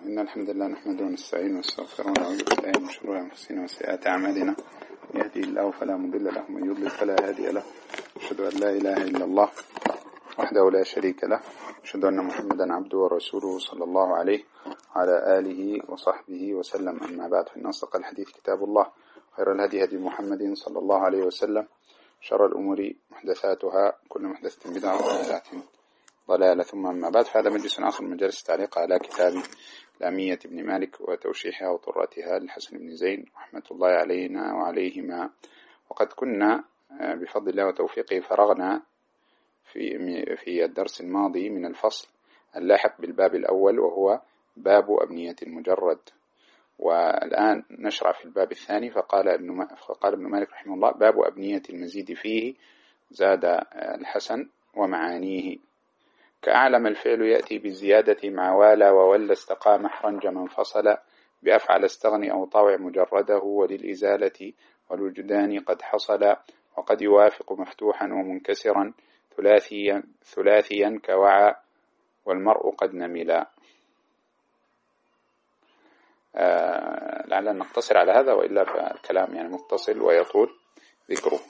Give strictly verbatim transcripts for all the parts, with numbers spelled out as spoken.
إن الحمد لله نحمده ونستعينه ونستغفره ونعوذ بالله من شرور أنفسنا وسيئات أعمالنا. يهدي الله فلا مضل له ومن يضلل فلا هادي له. أشهد أن لا إله إلا الله وحده لا شريك له. أشهد أن محمدا عبده ورسوله صلى الله عليه وعلى آله وصحبه وسلم. أما بعد، فإن أصدق الحديث كتاب الله، خير الهدي هدي محمد صلى الله عليه وسلم، شر الأمور محدثاتها، كل محدثة بدعة وكل بدعة ضلالة. ثم أما بعد، فهذا مجلس آخر من مجالس التعليق على كتاب لامية ابن مالك وتوشيحها وطراتها للحسن بن زين رحمة الله علينا وعليهما. وقد كنا بفضل الله وتوفيقه فرغنا في في الدرس الماضي من الفصل اللاحق بالباب الأول، وهو باب أبنية المجرد. والآن نشرع في الباب الثاني. فقال ابن فقال ابن مالك رحمه الله: باب أبنية المزيد فيه، زاد الحسن ومعانيه. كأعلم الفعل يأتي بالزيادة مع والا وولى استقام حرنج من فصل، بأفعل استغني أو طاوع مجرده، وللإزالة والوجدان قد حصل، وقد يوافق مفتوحا ومنكسرا ثلاثيا ثلاثيا كوعى والمرء قد نملا. آه لعلنا نقتصر على هذا، وإلا فالكلام يعني متصل ويطول ذكره.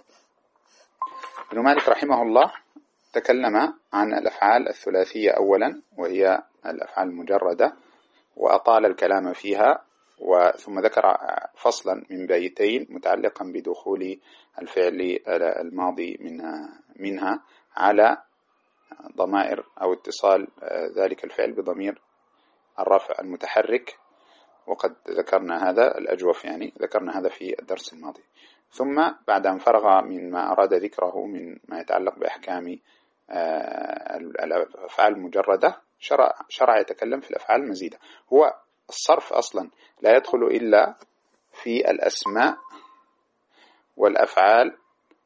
ابن مالك رحمه الله تكلم عن الأفعال الثلاثية أولا، وهي الأفعال المجردة، وأطال الكلام فيها، وثم ذكر فصلا من بيتين متعلقا بدخول الفعل الماضي منها, منها على ضمائر أو اتصال ذلك الفعل بضمير الرفع المتحرك. وقد ذكرنا هذا الأجوف، يعني ذكرنا هذا في الدرس الماضي. ثم بعد أن فرغ من ما أراد ذكره من ما يتعلق بأحكام الأفعال المجردة، شرع, شرع يتكلم في الأفعال المزيدة. هو الصرف أصلا لا يدخل إلا في الأسماء والأفعال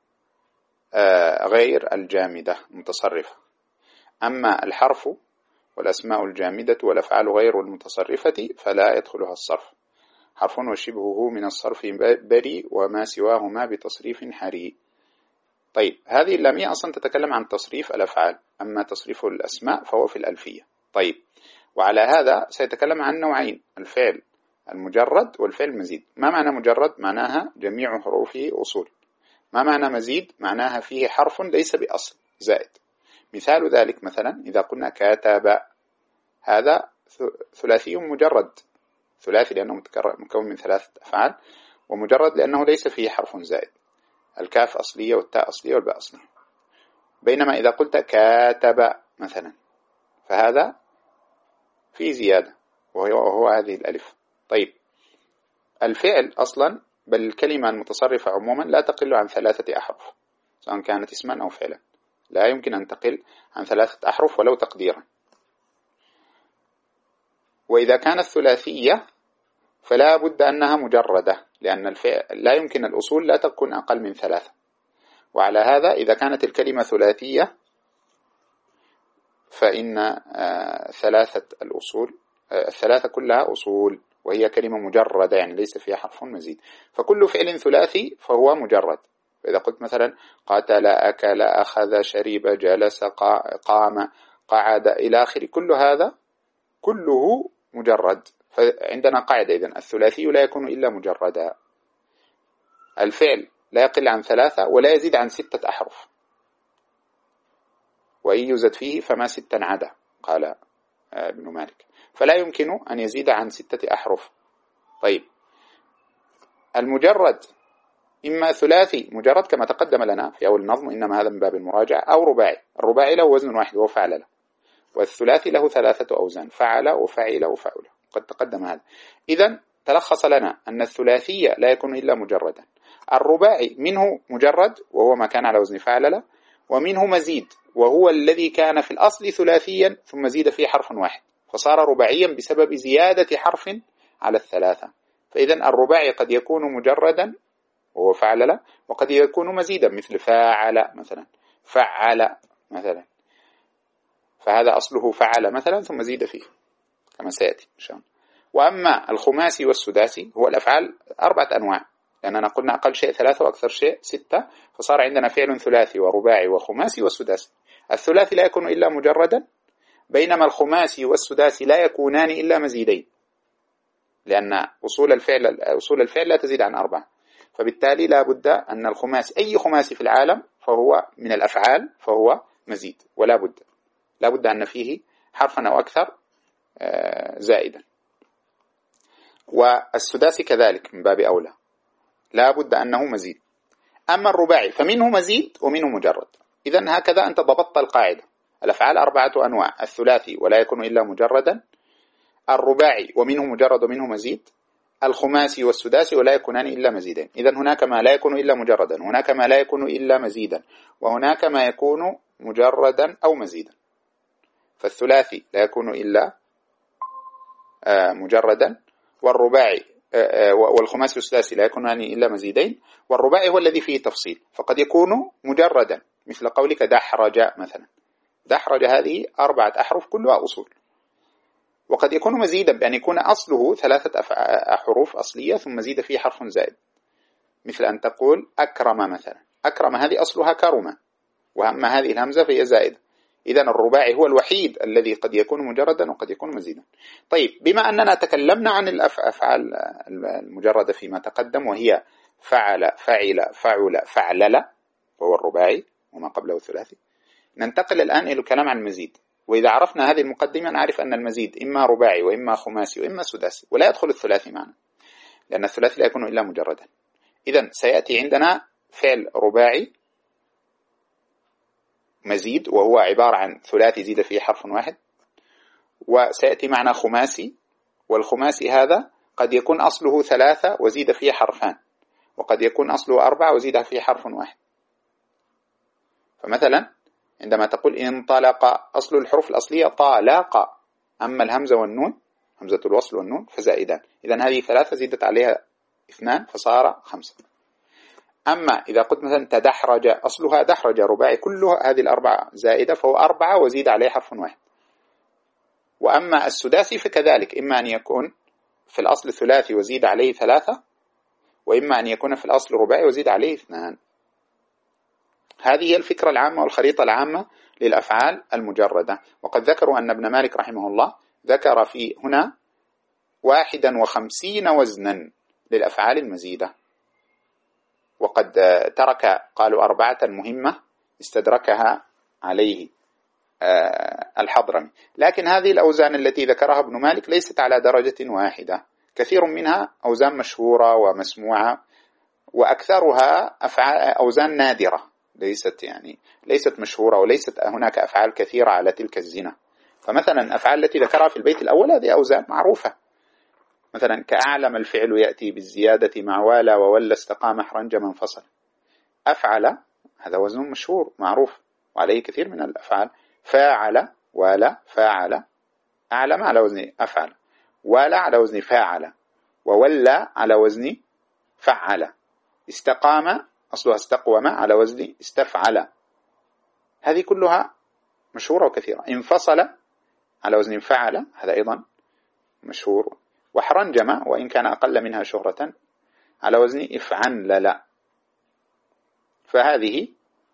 غير الجامدة المتصرفة. أما الحرف والأسماء الجامدة والأفعال غير المتصرفة فلا يدخلها الصرف. حرف وشبهه من الصرف بري، وما سواهما بتصريف حري. طيب، هذه اللامية أصلا تتكلم عن تصريف الأفعال، أما تصريف الأسماء فهو في الألفية. طيب، وعلى هذا سيتكلم عن نوعين: الفعل المجرد والفعل المزيد. ما معنى مجرد؟ معناها جميع حروفه أصول. ما معنى مزيد؟ معناها فيه حرف ليس بأصل زائد. مثال ذلك مثلا إذا قلنا كتب، هذا ثلاثي مجرد، ثلاثي لأنه مكون من ثلاثة أفعال، ومجرد لأنه ليس فيه حرف زائد. الكاف أصلية والتاء أصلية والباء أصلية. بينما إذا قلت كاتب مثلا فهذا في زيادة، وهو, وهو هذه الألف. طيب، الفعل أصلا بل الكلمة المتصرفة عموما لا تقل عن ثلاثة أحرف، سواء كانت اسما أو فعلا، لا يمكن أن تقل عن ثلاثة أحرف ولو تقديرا. وإذا كانت ثلاثية فلا بد أنها مجردة، لأن الفعل لا يمكن الأصول لا تكون أقل من ثلاثة. وعلى هذا إذا كانت الكلمة ثلاثية فإن آه ثلاثة الأصول آه الثلاثة كلها أصول، وهي كلمة مجردة يعني ليس فيها حرف مزيد. فكل فعل ثلاثي فهو مجرد. فإذا قلت مثلا قاتل، أكل، أخذ، شرب، جلس، قام، قعد إلى آخره، كل هذا كله مجرد. فعندنا قاعدة إذن: الثلاثي لا يكون إلا مجردا. الفعل لا يقل عن ثلاثة ولا يزيد عن ستة أحرف، وإن يزد فيه فما ستا عدا، قال ابن مالك. فلا يمكن أن يزيد عن ستة أحرف. طيب، المجرد إما ثلاثي مجرد كما تقدم لنا في أول النظم، إنما هذا من باب المراجعة، أو رباعي. الرباعي له وزن واحد وهو فعل له، والثلاثي له ثلاثة أوزان: فعل وفعل وفعل. قد تقدم هذا. إذن تلخص لنا أن الثلاثية لا يكون إلا مجردا. الرباعي منه مجرد وهو ما كان على وزن فعل له، ومنه مزيد وهو الذي كان في الأصل ثلاثيا ثم زيد فيه حرف واحد فصار رباعيا بسبب زيادة حرف على الثلاثة. فإذن الرباعي قد يكون مجردا وهو فعل له، وقد يكون مزيدا مثل فاعل مثلا، فعل مثلا، فهذا أصله فعل مثلا ثم زيد فيه كما سيأتي إن شاء الله. وأما الخماسي والسداسي هو الأفعال أربعة أنواع، لأننا قلنا أقل شيء ثلاثة وأكثر شيء ستة، فصار عندنا فعل ثلاثي ورباعي وخماسي وسداسي. الثلاثي لا يكون إلا مجردا، بينما الخماسي والسداسي لا يكونان إلا مزيدين، لأن أصول الفعل أصول الفعل لا تزيد عن أربعة، فبالتالي لا بد أن الخماسي أي خماسي في العالم فهو من الأفعال فهو مزيد، ولا بد لا بد أن فيه حرفا أو أكثر زائدا. والسداسي كذلك من باب أولى لا بد أنه مزيد. أما الرباعي فمنه مزيد ومنه مجرد. إذن هكذا أنت ضبطت القاعدة. الأفعال أربعة أنواع: الثلاثي ولا يكون إلا مجردا، الرباعي ومنه مجرد ومنه مزيد، الخماسي والسداسي ولا يكونان إلا مزيدين. إذن هناك ما لا يكون إلا مجردا، هناك ما لا يكون إلا مزيدا، وهناك ما يكون مجردا أو مزيدا. فالثلاثي لا يكون إلا مجردا، والرباعي والخماسي والسداسي لا يكونان إلا مزيدين، والرباعي هو الذي فيه تفصيل، فقد يكون مجردا مثل قولك دحرج مثلا. دحرج هذه أربعة أحرف كلها أصول. وقد يكون مزيدا بأن يكون أصله ثلاثة حروف أصلية ثم زيد فيه حرف زائد، مثل أن تقول أكرم مثلا. أكرم هذه أصلها كرم، وأما هذه الهمزة فهي زائدة. إذن الرباعي هو الوحيد الذي قد يكون مجردا وقد يكون مزيدا. طيب، بما أننا تكلمنا عن الأفعال المجردة فيما تقدم، وهي فعل فعل فعل فعلل وهو الرباعي وما قبله الثلاثي، ننتقل الآن إلى الكلام عن المزيد. وإذا عرفنا هذه المقدمة نعرف أن المزيد إما رباعي وإما خماسي وإما سداسي، ولا يدخل الثلاثي معنا لأن الثلاثي لا يكون إلا مجردا. إذن سيأتي عندنا فعل رباعي مزيد وهو عبارة عن ثلاثي زيد فيه حرف واحد، وسيأتي معنا خماسي، والخماسي هذا قد يكون أصله ثلاثة وزيد فيه حرفان، وقد يكون أصله أربعة وزيد فيه حرف واحد. فمثلا عندما تقول انطلق، أصل الحروف الأصلية طالق، أما الهمزة والنون همزة الوصل والنون فزائدان، إذن هذه ثلاثة زيدت عليها اثنان فصار خمسة. أما إذا قلت مثلا تدحرج، أصلها دحرج رباعي، كلها هذه الأربعة زائدة فهو أربعة وزيد عليه حرف واحد. وأما السداسي فكذلك، إما أن يكون في الأصل ثلاثي وزيد عليه ثلاثة، وإما أن يكون في الأصل رباعي وزيد عليه اثنان. هذه هي الفكرة العامة والخريطة العامة للأفعال المجردة. وقد ذكروا أن ابن مالك رحمه الله ذكر في هنا واحدا وخمسين وزنا للأفعال المزيدة، وقد ترك قالوا أربعة مهمة استدركها عليه الحضرمي. لكن هذه الأوزان التي ذكرها ابن مالك ليست على درجة واحدة، كثير منها أوزان مشهورة ومسموعة، وأكثرها أفعال أوزان نادرة ليست يعني ليست مشهورة، وليست هناك أفعال كثيرة على تلك الزنا. فمثلا الأفعال التي ذكرها في البيت الأول هذه أوزان معروفة، مثلا كأعلم الفعل يأتي بالزيادة مع والا وولى استقام حرنج منفصل. أفعل هذا وزن مشهور معروف وعليه كثير من الأفعال. فاعل والا فاعل، أعلم على وزن أفعل، والا على وزن فاعل، وولى على وزن فعل، استقام أصلها استقوم على وزن استفعل. هذه كلها مشهورة وكثيرة. انفصل على وزن فعل، هذا أيضا مشهور. وحرنجم وإن كان أقل منها شهرة على وزن افعنلل. فهذه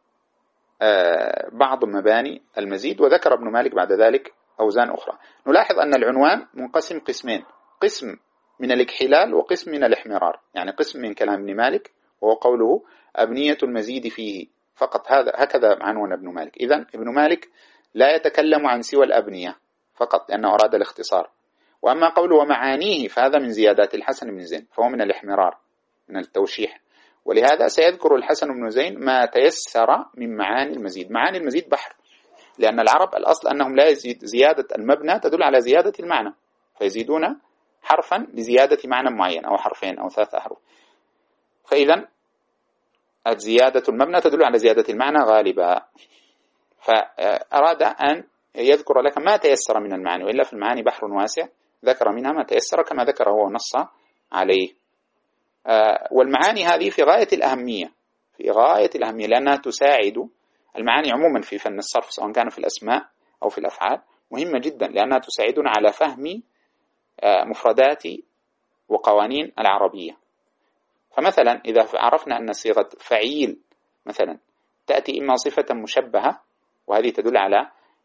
بعض مباني المزيد. وذكر ابن مالك بعد ذلك أوزان أخرى. نلاحظ أن العنوان منقسم قسمين: قسم من الاكحلال وقسم من الاحمرار. يعني قسم من كلام ابن مالك وهو قوله أبنية المزيد فيه فقط، هذا هكذا عنوان ابن مالك. إذن ابن مالك لا يتكلم عن سوى الأبنية فقط لأنه أراد الاختصار. وأما قوله ومعانيه فهذا من زيادات الحسن بن زين، فهو من الاحمرار من التوشيح. ولهذا سيذكر الحسن بن زين ما تيسر من معاني المزيد. معاني المزيد بحر، لأن العرب الأصل أنهم لا يزيد، زيادة المبنى تدل على زيادة المعنى، فيزيدون حرفا لزيادة معنى معين أو حرفين أو ثلاثة أحرف. فإذا زيادة المبنى تدل على زيادة المعنى غالبا. فأراد أن يذكر لك ما تيسر من المعاني، وإلا في المعاني بحر واسع، ذكر منها ما تيسر كما ذكر هو ونص عليه. والمعاني هذه في غاية الأهمية، في غاية الأهمية لأنها تساعد. المعاني عموما في فن الصرف سواء كان في الأسماء أو في الأفعال مهمة جدا، لأنها تساعدنا على فهم مفردات وقوانين العربية. فمثلا إذا عرفنا أن صيغة فعيل مثلا تأتي إما صفة مشبهة، وهذه تدل على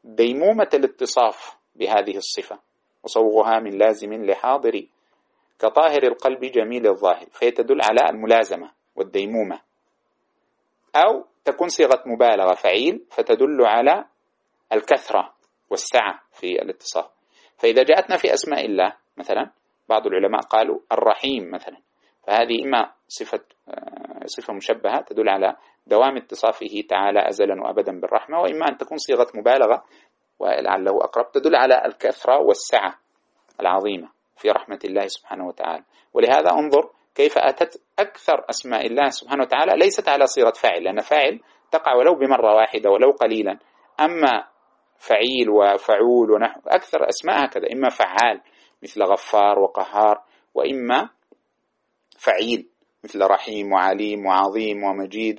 ديمومة الاتصاف بهذه الصفة وصوغها من لازم لحاضر كطاهر القلب جميل الظاهر، فهي تدل على الملازمة والديمومة. أو تكون صيغة مبالغة فعيل فتدل على الكثرة والسعة في الاتصاف. فإذا جاءتنا في أسماء الله مثلا بعض العلماء قالوا الرحيم مثلا، فهذه إما صفة صفة مشبهة تدل على دوام اتصافه تعالى أزلا وأبدا بالرحمة، وإما أن تكون صيغة مبالغة ولعله أقرب تدل على الكثرة والسعة العظيمة في رحمة الله سبحانه وتعالى. ولهذا انظر كيف أتت أكثر أسماء الله سبحانه وتعالى ليست على صيغة فاعل، لأن فاعل تقع ولو بمرة واحدة ولو قليلا، أما فعيل وفعول ونحو أكثر أسماء هكذا، إما فعال مثل غفار وقهار، وإما فعيل مثل رحيم وعليم وعظيم ومجيد،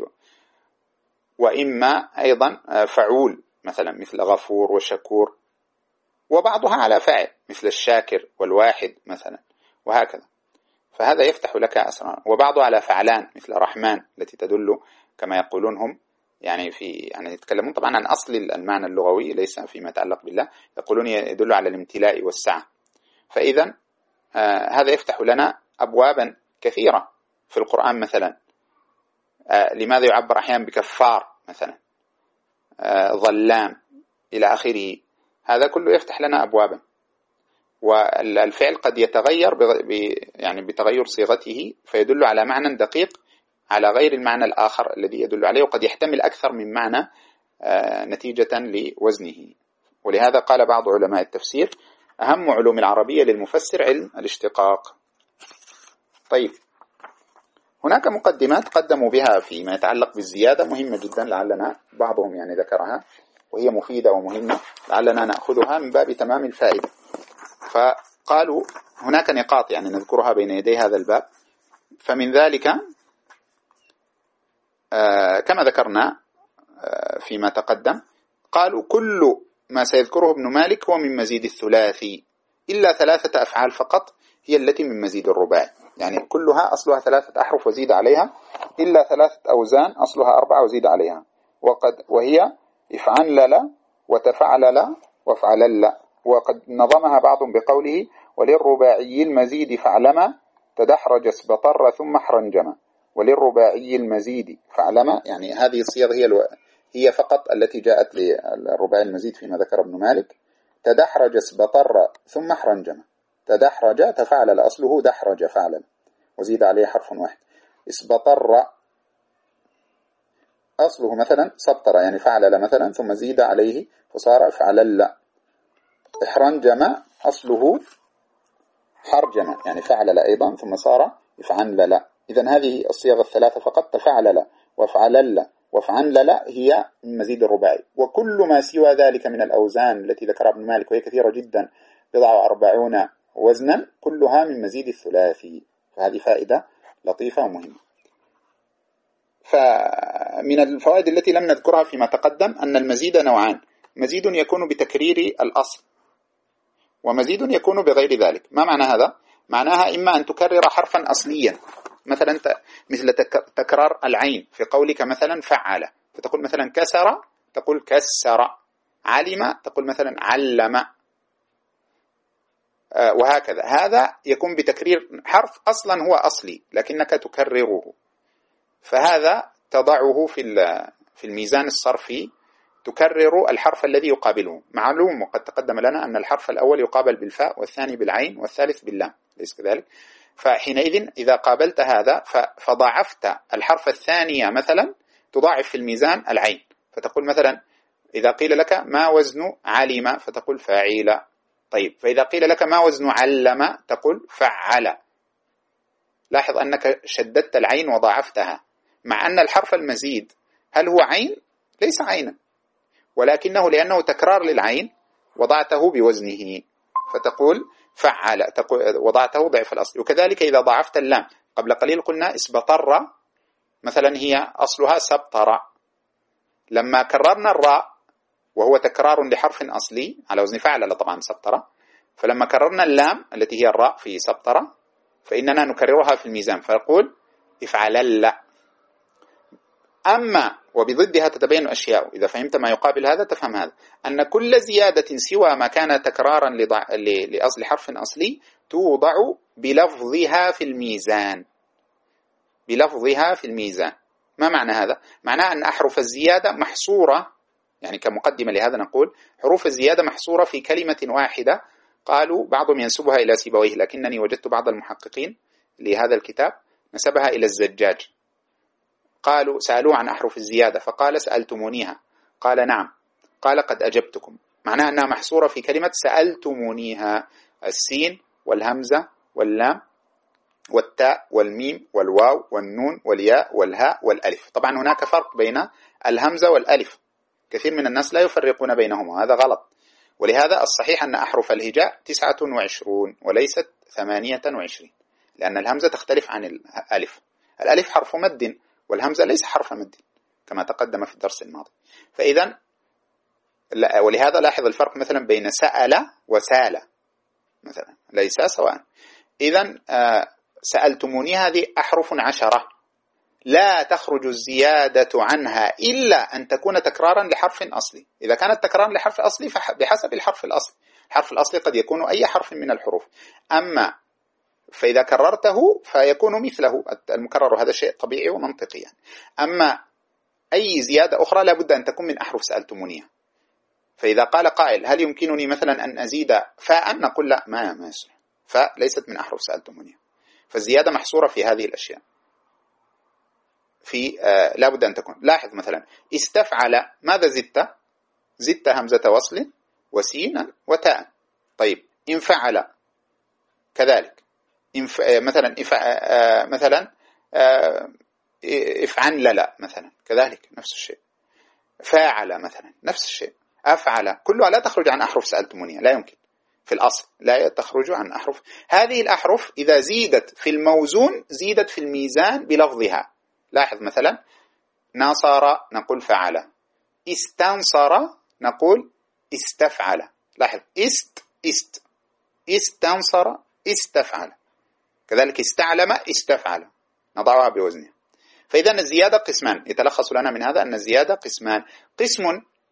وإما أيضا فعول مثلا مثل غفور وشكور، وبعضها على فاعل مثل الشاكر والواحد مثلا، وهكذا. فهذا يفتح لك أسرار. وبعضها على فعلان مثل رحمن التي تدل كما يقولون هم يعني في يعني يتكلمون طبعا عن أصل المعنى اللغوي ليس فيما يتعلق بالله، يقولون يدل على الامتلاء والسعة. فإذا آه هذا يفتح لنا أبوابا كثيرة في القرآن مثلا. آه لماذا يعبر أحيانا بكفار مثلا، آه ظلام إلى آخره، هذا كله يفتح لنا أبوابا. والفعل قد يتغير يعني بتغير صيغته فيدل على معنى دقيق على غير المعنى الآخر الذي يدل عليه، وقد يحتمل أكثر من معنى نتيجة لوزنه. ولهذا قال بعض علماء التفسير أهم علوم العربية للمفسر علم الاشتقاق. طيب، هناك مقدمات قدموا بها فيما يتعلق بالزيادة مهمة جدا، لعلنا بعضهم يعني ذكرها وهي مفيدة ومهمة، لعلنا نأخذها من باب تمام الفائدة. فقالوا هناك نقاط يعني نذكرها بين يدي هذا الباب. فمن ذلك آه كما ذكرنا آه فيما تقدم، قالوا كل ما سيذكره ابن مالك هو من مزيد الثلاثي إلا ثلاثة أفعال فقط هي التي من مزيد الرباعي، يعني كلها أصلها ثلاثة أحرف وزيد عليها، إلا ثلاثة أوزان أصلها أربعة وزيد عليها، وقد وهي افعلل وتفعلل وافعلل. وقد نظمها بعض بقوله وللرباعي المزيد فعلما تدحرج اسبطر ثم حرنجما. وللرباعي المزيد فعلما، يعني هذه الصيغ هي الو... هي فقط التي جاءت للرباعي المزيد فيما ذكر ابن مالك. تدحرج اسبطر ثم حرنجما، تدحرج تفعلل أصله دحرج فعلا وزيد عليه حرف واحد. اسبطر أصله مثلا سبطر يعني فعلل مثلا ثم زيد عليه فصار فعلل. إحرنجم أصله حرجم يعني فعلل أيضا ثم صار إفعنلل. إذن هذه الصيغ الثلاثة فقط، تفعلل وافعلل وافعنلل، هي من مزيد الرباعي. وكل ما سوى ذلك من الأوزان التي ذكرها ابن مالك وهي كثيرة جدا بضع وأربعون وزنا كلها من مزيد الثلاثي. فهذه فائدة لطيفة ومهمة. فمن الفوائد التي لم نذكرها فيما تقدم أن المزيد نوعان: مزيد يكون بتكرير الأصل، ومزيد يكون بغير ذلك. ما معنى هذا؟ معناها إما أن تكرر حرفا أصليا، مثلا مثل تكرار العين في قولك مثلا فعل، فتقول مثلا كسر تقول كسر، علم تقول مثلا علم، وهكذا. هذا يكون بتكرير حرف أصلا هو أصلي لكنك تكرره، فهذا تضعه في في الميزان الصرفي، تكرر الحرف الذي يقابله. معلوم وقد تقدم لنا أن الحرف الأول يقابل بالفاء والثاني بالعين والثالث باللام، ليس كذلك؟ فحينئذ إذا قابلت هذا فضاعفت الحرف الثاني مثلا تضاعف في الميزان العين، فتقول مثلا إذا قيل لك ما وزن علم فتقول فاعل. طيب، فإذا قيل لك ما وزن علم تقول فعل. لاحظ أنك شددت العين وضاعفتها، مع أن الحرف المزيد هل هو عين؟ ليس عينا، ولكنه لأنه تكرار للعين وضعته بوزنه، فتقول فعل، وضعته ضعف الأصل. وكذلك إذا ضعفت اللام، قبل قليل قلنا اسبطر مثلا هي أصلها سبطر، لما كررنا الراء وهو تكرار لحرف أصلي على وزن فعل طبعا سبطر، فلما كررنا اللام التي هي الراء في سبطر فإننا نكررها في الميزان، فنقول افعلل. أما وبضدها تتبين أشياء، إذا فهمت ما يقابل هذا تفهم هذا، أن كل زيادة سوى ما كان تكرارا لأصل حرف أصلي توضع بلفظها في الميزان. بلفظها في الميزان. ما معنى هذا؟ معناه أن أحرف الزيادة محصورة، يعني كمقدمة لهذا نقول حروف الزيادة محصورة في كلمة واحدة. قالوا بعضهم ينسبها إلى سيبويه، لكنني وجدت بعض المحققين لهذا الكتاب نسبها إلى الزجاج. قالوا سألوه عن أحرف الزيادة فقال سألتمونيها، قال نعم، قال قد أجبتكم. معناها أنها محصورة في كلمة سألتمونيها، السين والهمزة واللام والتاء والميم والواو والنون والياء والهاء والألف. طبعا هناك فرق بين الهمزة والألف، كثير من الناس لا يفرقون بينهما، هذا غلط. ولهذا الصحيح أن أحرف الهجاء تسعة وعشرون وليست ثمانية وعشرين، لأن الهمزة تختلف عن الألف. الألف حرف مد والهمزة ليس حرف مد كما تقدم في الدرس الماضي. فإذا ولهذا لاحظ الفرق مثلا بين سأل وسال مثلا، ليس سواء. إذا سألتموني هذه أحرف عشرة لا تخرج الزيادة عنها إلا أن تكون تكرارا لحرف أصلي. إذا كانت تكرارا لحرف أصلي فبحسب الحرف الأصلي، الحرف الأصلي قد يكون أي حرف من الحروف، أما فإذا كررته فيكون مثله المكرر، هذا شيء طبيعي ومنطقي يعني. أما أي زيادة أخرى لابد أن تكون من أحرف سألتمونيها. فإذا قال قائل هل يمكنني مثلا أن أزيد فاء، نقول لا، ما ما يصلح، فاء ليست من أحرف سألتمونيها. فالزيادة محصورة في هذه الأشياء، في آه لابد أن تكون. لاحظ مثلا استفعل، ماذا زدت؟ زدت همزة وصل وسينا وتاء. طيب انفعل كذلك، إنف... مثلا إف... آه مثلا آه افعل لا مثلا كذلك نفس الشيء. فاعل مثلا نفس الشيء. أفعل كلها لا تخرج عن أحرف سألتمونيها، لا يمكن في الأصل لا تخرج عن أحرف. هذه الأحرف إذا زيدت في الموزون زيدت في الميزان بلفظها. لاحظ مثلا ناصر نقول فعل، استنصر نقول استفعل. لاحظ است است استنصر استفعل، كذلك استعلم استفعل، نضعها بوزنها. فإذا الزيادة قسمان، يتلخص لنا من هذا أن الزيادة قسمان. قسم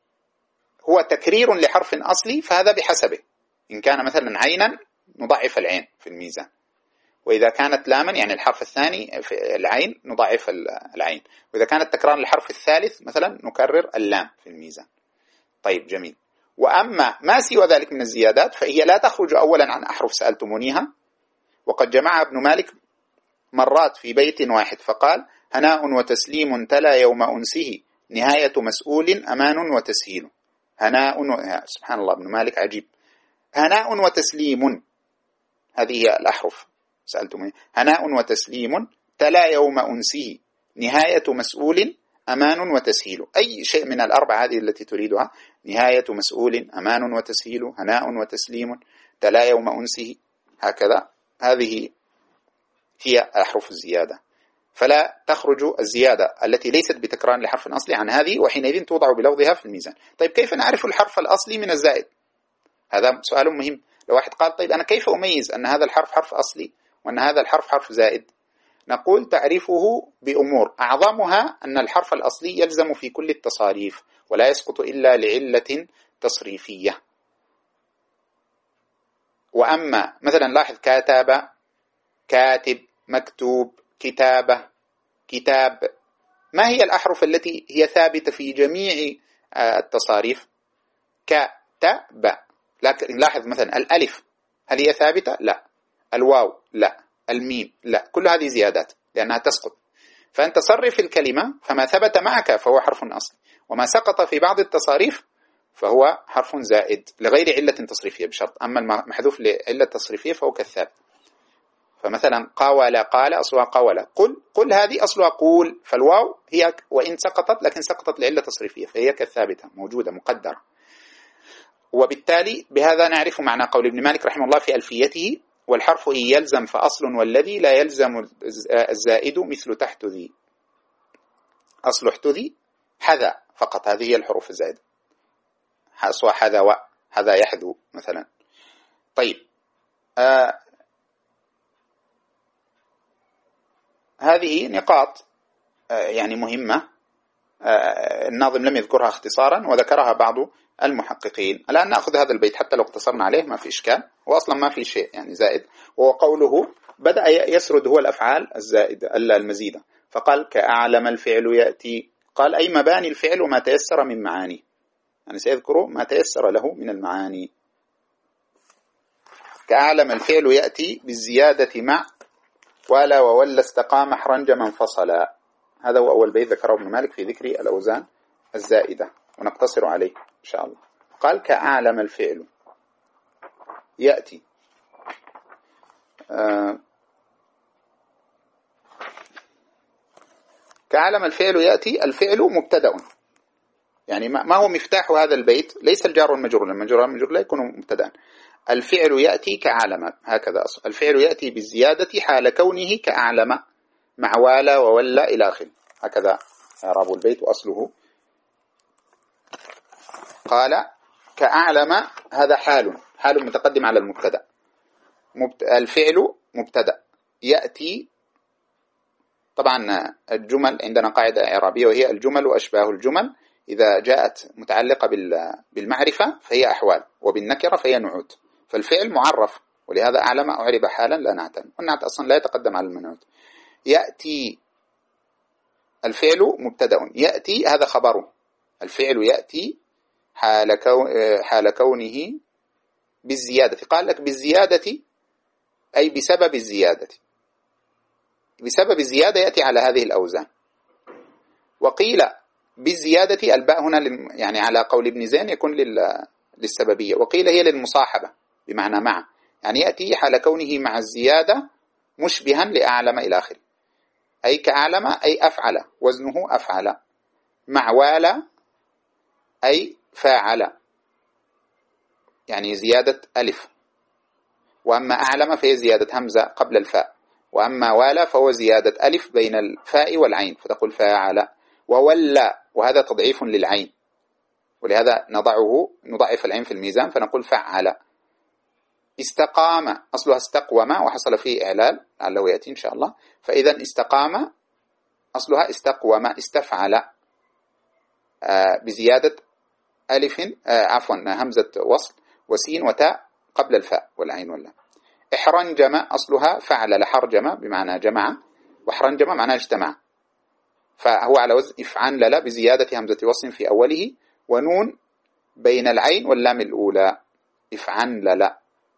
هو تكرير لحرف أصلي فهذا بحسبه، إن كان مثلا عينا نضعف العين في الميزان، وإذا كانت لاما يعني الحرف الثاني في العين نضعف العين، وإذا كانت تكرار للحرف الثالث مثلا نكرر اللام في الميزان. طيب جميل. وأما ما سوى ذلك من الزيادات فهي لا تخرج أولا عن أحرف سألتمونيها. وقد جمع ابن مالك مرات في بيت واحد فقال هناء وتسليم تلا يوم أنسه نهاية مسؤول أمان وتسهيل. هناء و... سبحان الله ابن مالك عجيب. هناء وتسليم هذه هي الأحرف سألتم. هناء وتسليم تلا يوم أنسه نهاية مسؤول أمان وتسهيل. أي شيء من الأربعة هذه التي تريدها، نهاية مسؤول أمان وتسهيل هناء وتسليم تلا يوم أنسه، هكذا هذه هي أحرف الزيادة. فلا تخرج الزيادة التي ليست بتكرار لحرف أصلي عن هذه، وحينئذ توضع بلفظها في الميزان. طيب كيف نعرف الحرف الأصلي من الزائد؟ هذا سؤال مهم. لو واحد قال طيب أنا كيف أميز أن هذا الحرف حرف أصلي وأن هذا الحرف حرف زائد؟ نقول تعرفه بأمور، أعظمها أن الحرف الأصلي يلزم في كل التصاريف ولا يسقط إلا لعلة تصريفية. وأما مثلا لاحظ كاتب، كاتب، مكتوب، كتابة، كتاب، ما هي الأحرف التي هي ثابتة في جميع التصاريف؟ كتب. لكن لاحظ مثلا الألف هل هي ثابتة؟ لا. الواو لا. الميم لا. كل هذه زيادات لأنها تسقط. فأنت صرف الكلمة فما ثبت معك فهو حرف أصلي، وما سقط في بعض التصاريف فهو حرف زائد لغير علة تصريفية بشرط. أما المحذوف لعلة تصريفية فهو كالثابت. فمثلا قاول قال أصلها قاول. قل قل هذه أصلها قول، فالواو هي وإن سقطت لكن سقطت لعلة تصريفية فهي كالثابتة موجودة مقدرة. وبالتالي بهذا نعرف معنى قول ابن مالك رحمه الله في ألفيته والحرف إن يلزم فأصل والذي لا يلزم الزائد مثل تحت ذي. أصل احتذي حذا فقط، هذه هي الحروف الزائدة. أصلها حذا وحذا يحذو مثلا. طيب آه هذه نقاط آه يعني مهمة الناظم لم يذكرها اختصارا وذكرها بعض المحققين. الآن نأخذ هذا البيت حتى لو اقتصرنا عليه ما في إشكال، وأصلا ما في شيء يعني زائد. وهو قوله بدأ يسرد هو الأفعال الزائدة المزيدة، فقال كأعلم الفعل يأتي، قال أي مباني الفعل وما تيسر من معاني، يعني سيذكر ما تيسر له من المعاني. كأعلم الفعل يأتي بالزيادة مع ولا وولا استقام حرنجما انفصلا. هذا هو أول بيت ذكره ابن مالك في ذكر الأوزان الزائدة، ونقتصر عليه إن شاء الله. قال كأعلم الفعل يأتي، آه كأعلم الفعل يأتي، الفعل مبتدأ، يعني ما هو مفتاح هذا البيت؟ ليس الجار والمجرور، المجرور والمجرور لا يكون مبتدأ. الفعل يأتي كأعلم، هكذا أصل الفعل يأتي بالزيادة حال كونه كأعلم مع والا وولا إلى آخره، هكذا إعراب البيت وأصله. قال كأعلم هذا حال، حال متقدم على المبتدأ. الفعل مبتدأ يأتي، طبعا الجمل عندنا قاعدة إعرابية وهي الجمل وأشباه الجمل إذا جاءت متعلقة بالمعرفة فهي أحوال، وبالنكرة فهي نعوت. فالفعل معرف، ولهذا أعلم أعرب حالا لا نعتا، والنعت أصلا لا يتقدم على المنعوت. يأتي الفعل مبتدأ، يأتي هذا خبره، الفعل يأتي حال, كو حال كونه بالزيادة. قال لك بالزيادة أي بسبب الزيادة، بسبب الزيادة يأتي على هذه الأوزان. وقيل بالزيادة الباء هنا يعني على قول ابن زين يكون للسببية، وقيل هي للمصاحبة بمعنى مع، يعني يأتي حال كونه مع الزيادة مشبها لأعلم إلى آخره، أي كأعلم أي أفعل، وزنه أفعل، مع والا أي فاعل، يعني زيادة ألف. وأما أعلم فهي زيادة همزة قبل الفاء، وأما والا فهو زيادة ألف بين الفاء والعين فتقول فاعل. وولا وهذا تضعيف للعين، ولهذا نضعه نضعف العين في الميزان فنقول فعل. استقام أصلها استقوم وحصل فيه إعلال لعله يأتي إن شاء الله، فإذا استقام أصلها استقوم استفعل، آه بزيادة ألف آه عفوا همزة وصل وسين وتاء قبل الفاء والعين واللام. احرنجم أصلها فعل لحرجم بمعنى جمع، وحرنجم معناه اجتمع، فهو على وزن افعنلل بزيادة همزة وصل في أوله ونون بين العين واللام الأولى، افعنلل.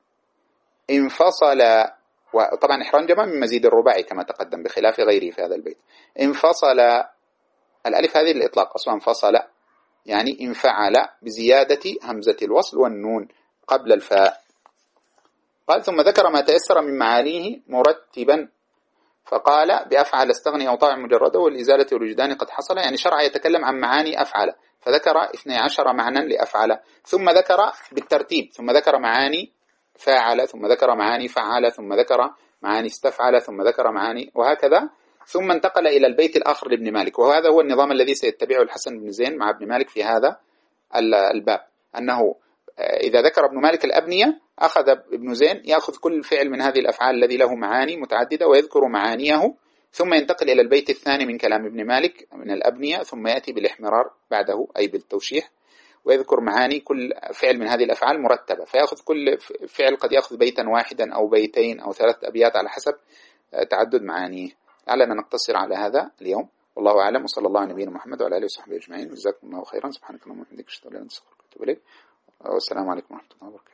انفصل، وطبعا احرنجم من مزيد الرباعي كما تقدم بخلاف غيره في هذا البيت. انفصل الألف هذه الإطلاق أصلا انفصل يعني انفعل بزيادة همزة الوصل والنون قبل الفاء. قال ثم ذكر ما تيسر من معانيه مرتبا، فقال بأفعل استغني أو طاع مجرده والإزالة والوجدان قد حصل، يعني شرع يتكلم عن معاني أفعل، فذكر اثني عشر معنى لأفعل، ثم ذكر بالترتيب، ثم ذكر معاني فاعل، ثم ذكر معاني فعل، ثم ذكر معاني استفعل، ثم ذكر معاني، وهكذا. ثم انتقل إلى البيت الآخر لابن مالك، وهذا هو النظام الذي سيتبعه الحسن بن زين مع ابن مالك في هذا الباب، أنه إذا ذكر ابن مالك الأبنية أخذ ابن زين يأخذ كل فعل من هذه الأفعال الذي له معاني متعددة ويذكر معانيه، ثم ينتقل إلى البيت الثاني من كلام ابن مالك من الأبنية، ثم يأتي بالإحمرار بعده أي بالتوشيح، ويذكر معاني كل فعل من هذه الأفعال مرتبة، فيأخذ كل فعل قد يأخذ بيتا واحدا أو بيتين أو ثلاث أبيات على حسب تعدد معانيه. لعلنا نقتصر على هذا اليوم، والله أعلم، وصلى الله على نبينا محمد وعلى آله وصحبه أجمعين، جزاكم الله خيرا، سبحانك اللهم وبحمدك أشهد أن لا إله إلا أنت أستغفرك وأتوب إليك، والسلام عليكم ورحمة الله وبركاته.